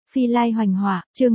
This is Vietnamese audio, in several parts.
Phi Lai Hoành Hỏa, chương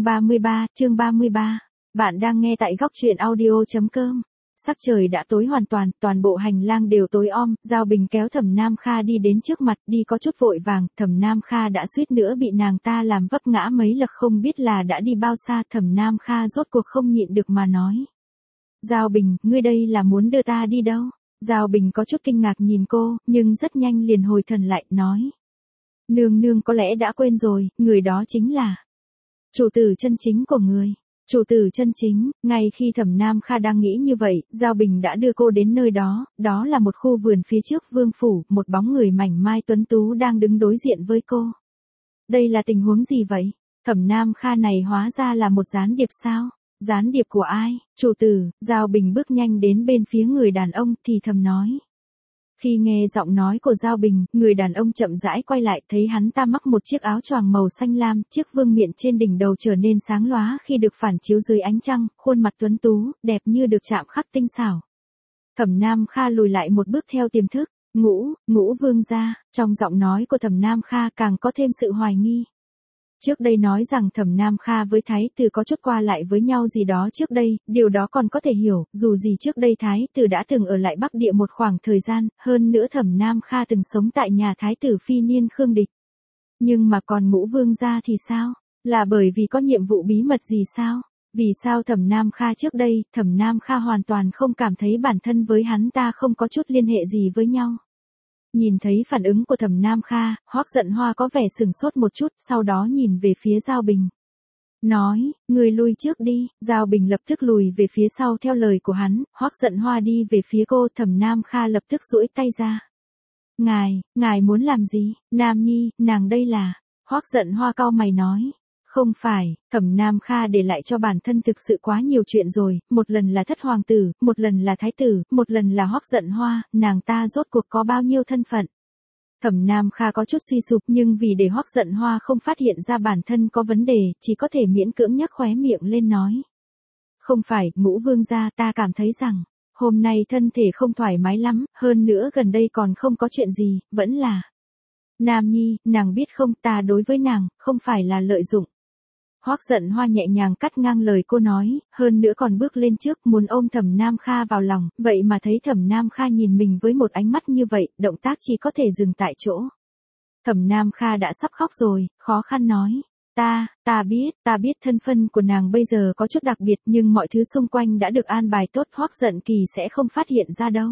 33. Bạn đang nghe tại góc truyện audio.com. Sắc trời đã tối hoàn toàn bộ hành lang đều tối om, Giao Bình kéo Thẩm Nam Kha đi đến trước mặt, đi có chút vội vàng, Thẩm Nam Kha đã suýt nữa bị nàng ta làm vấp ngã mấy lần, không biết là đã đi bao xa. Thẩm Nam Kha rốt cuộc không nhịn được mà nói: Giao Bình, ngươi đây là muốn đưa ta đi đâu? Giao Bình có chút kinh ngạc nhìn cô, nhưng rất nhanh liền hồi thần lại, nói: Nương có lẽ đã quên rồi, người đó chính là chủ tử chân chính của người. Chủ tử chân chính. Ngay khi Thẩm Nam Kha đang nghĩ như vậy, Giao Bình đã đưa cô đến nơi đó, đó là một khu vườn phía trước vương phủ, một bóng người mảnh mai tuấn tú đang đứng đối diện với cô. Đây là tình huống gì vậy? Thẩm Nam Kha này hóa ra là một gián điệp sao? Gián điệp của ai? Chủ tử. Giao Bình bước nhanh đến bên phía người đàn ông, thì thầm nói. Khi nghe giọng nói của Giao Bình, người đàn ông chậm rãi quay lại, thấy hắn ta mắc một chiếc áo choàng màu xanh lam, chiếc vương miện trên đỉnh đầu trở nên sáng lóa khi được phản chiếu dưới ánh trăng, khuôn mặt tuấn tú, đẹp như được chạm khắc tinh xảo. Thẩm Nam Kha lùi lại một bước theo tiềm thức. Ngũ vương gia. Trong giọng nói của Thẩm Nam Kha càng có thêm sự hoài nghi. Trước đây nói rằng Thẩm Nam Kha với Thái Tử có chút qua lại với nhau gì đó trước đây, điều đó còn có thể hiểu, dù gì trước đây Thái Tử đã từng ở lại Bắc Địa một khoảng thời gian, hơn nữa Thẩm Nam Kha từng sống tại nhà Thái Tử Phi Niên Khương Địch. Nhưng mà còn Ngũ vương gia thì sao? Là bởi vì có nhiệm vụ bí mật gì sao? Vì sao Thẩm Nam Kha trước đây, Thẩm Nam Kha hoàn toàn không cảm thấy bản thân với hắn ta không có chút liên hệ gì với nhau? Nhìn thấy phản ứng của Thẩm Nam Kha, Hoắc Giận Hoa có vẻ sừng sốt một chút, sau đó nhìn về phía Giao Bình. Nói, người lui trước đi. Giao Bình lập tức lùi về phía sau theo lời của hắn, Hoắc Giận Hoa đi về phía cô, Thẩm Nam Kha lập tức duỗi tay ra. Ngài muốn làm gì? Nam Nhi, nàng đây là... Hoắc Giận Hoa cau mày nói. Không phải, Thẩm Nam Kha để lại cho bản thân thực sự quá nhiều chuyện rồi, một lần là thất hoàng tử, một lần là thái tử, một lần là Hoắc Giận Hoa, nàng ta rốt cuộc có bao nhiêu thân phận. Thẩm Nam Kha có chút suy sụp, nhưng vì để Hoắc Giận Hoa không phát hiện ra bản thân có vấn đề, chỉ có thể miễn cưỡng nhắc khóe miệng lên nói. Không phải, Ngũ vương gia, ta cảm thấy rằng, hôm nay thân thể không thoải mái lắm, hơn nữa gần đây còn không có chuyện gì, vẫn là... Nam Nhi, nàng biết không, ta đối với nàng, không phải là lợi dụng. Hoắc Giận Hoa nhẹ nhàng cắt ngang lời cô nói, hơn nữa còn bước lên trước muốn ôm Thẩm Nam Kha vào lòng, vậy mà thấy Thẩm Nam Kha nhìn mình với một ánh mắt như vậy, động tác chỉ có thể dừng tại chỗ. Thẩm Nam Kha đã sắp khóc rồi, khó khăn nói, ta biết thân phận của nàng bây giờ có chút đặc biệt, nhưng mọi thứ xung quanh đã được an bài tốt, Hoắc Giận Kỳ sẽ không phát hiện ra đâu.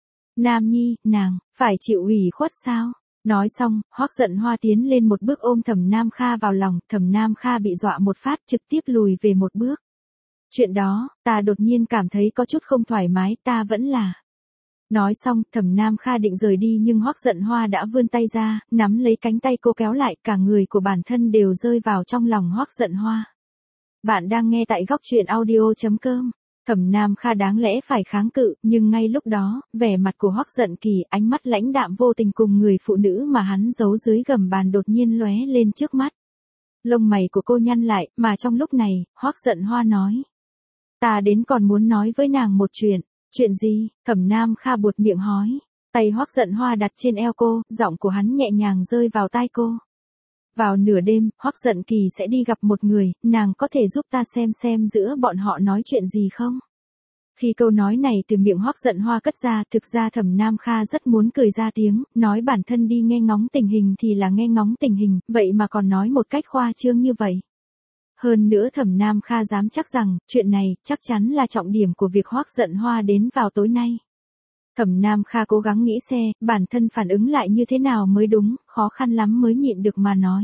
Nam Nhi, nàng, phải chịu ủy khuất sao? Nói xong, Hoắc Giận Hoa tiến lên một bước ôm Thẩm Nam Kha vào lòng, Thẩm Nam Kha bị dọa một phát trực tiếp lùi về một bước. Chuyện đó, ta đột nhiên cảm thấy có chút không thoải mái, ta vẫn là... Nói xong, Thẩm Nam Kha định rời đi nhưng Hoắc Giận Hoa đã vươn tay ra, nắm lấy cánh tay cô kéo lại, cả người của bản thân đều rơi vào trong lòng Hoắc Giận Hoa. Bạn đang nghe tại góc truyện audio.com. Thẩm Nam Kha đáng lẽ phải kháng cự, nhưng ngay lúc đó, vẻ mặt của Hoắc Giận Kỳ, ánh mắt lãnh đạm vô tình cùng người phụ nữ mà hắn giấu dưới gầm bàn đột nhiên lóe lên trước mắt. Lông mày của cô nhăn lại, mà trong lúc này, Hoắc Giận Hoa nói. Ta đến còn muốn nói với nàng một chuyện. Chuyện gì? Thẩm Nam Kha buột miệng hỏi. Tay Hoắc Giận Hoa đặt trên eo cô, giọng của hắn nhẹ nhàng rơi vào tai cô. Vào nửa đêm, Hoắc Giận Kỳ sẽ đi gặp một người, nàng có thể giúp ta xem giữa bọn họ nói chuyện gì không? Khi câu nói này từ miệng Hoắc Giận Hoa cất ra, thực ra Thẩm Nam Kha rất muốn cười ra tiếng, nói bản thân đi nghe ngóng tình hình thì là nghe ngóng tình hình, vậy mà còn nói một cách khoa trương như vậy. Hơn nữa Thẩm Nam Kha dám chắc rằng, chuyện này chắc chắn là trọng điểm của việc Hoắc Giận Hoa đến vào tối nay. Thẩm Nam Kha cố gắng nghĩ bản thân phản ứng lại như thế nào mới đúng, khó khăn lắm mới nhịn được mà nói.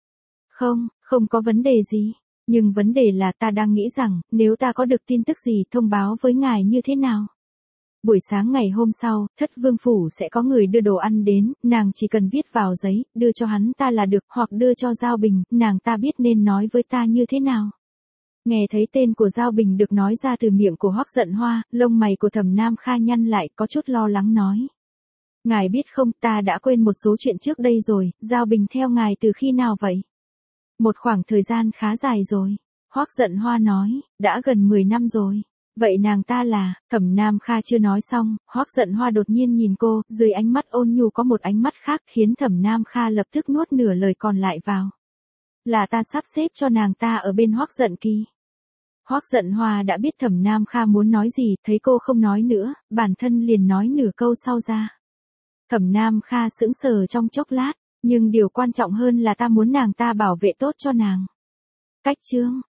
Không có vấn đề gì, nhưng vấn đề là ta đang nghĩ rằng, nếu ta có được tin tức gì thông báo với ngài như thế nào. Buổi sáng ngày hôm sau, Thất Vương Phủ sẽ có người đưa đồ ăn đến, nàng chỉ cần viết vào giấy, đưa cho hắn ta là được, hoặc đưa cho Giao Bình, nàng ta biết nên nói với ta như thế nào. Nghe thấy tên của Giao Bình được nói ra từ miệng của Hoắc Giận Hoa, lông mày của Thẩm Nam Kha nhăn lại, có chút lo lắng nói. Ngài biết không, ta đã quên một số chuyện trước đây rồi, Giao Bình theo ngài từ khi nào vậy? Một khoảng thời gian khá dài rồi. Hoắc Giận Hoa nói, đã gần 10 năm rồi. Vậy nàng ta là... Thẩm Nam Kha chưa nói xong, Hoắc Giận Hoa đột nhiên nhìn cô, dưới ánh mắt ôn nhu có một ánh mắt khác khiến Thẩm Nam Kha lập tức nuốt nửa lời còn lại vào. Là ta sắp xếp cho nàng ta ở bên Hoắc Giận Kỳ. Hoắc Giận Hòa đã biết Thẩm Nam Kha muốn nói gì, thấy cô không nói nữa, bản thân liền nói nửa câu sau ra. Thẩm Nam Kha sững sờ trong chốc lát, nhưng điều quan trọng hơn là ta muốn nàng ta bảo vệ tốt cho nàng. Cách chương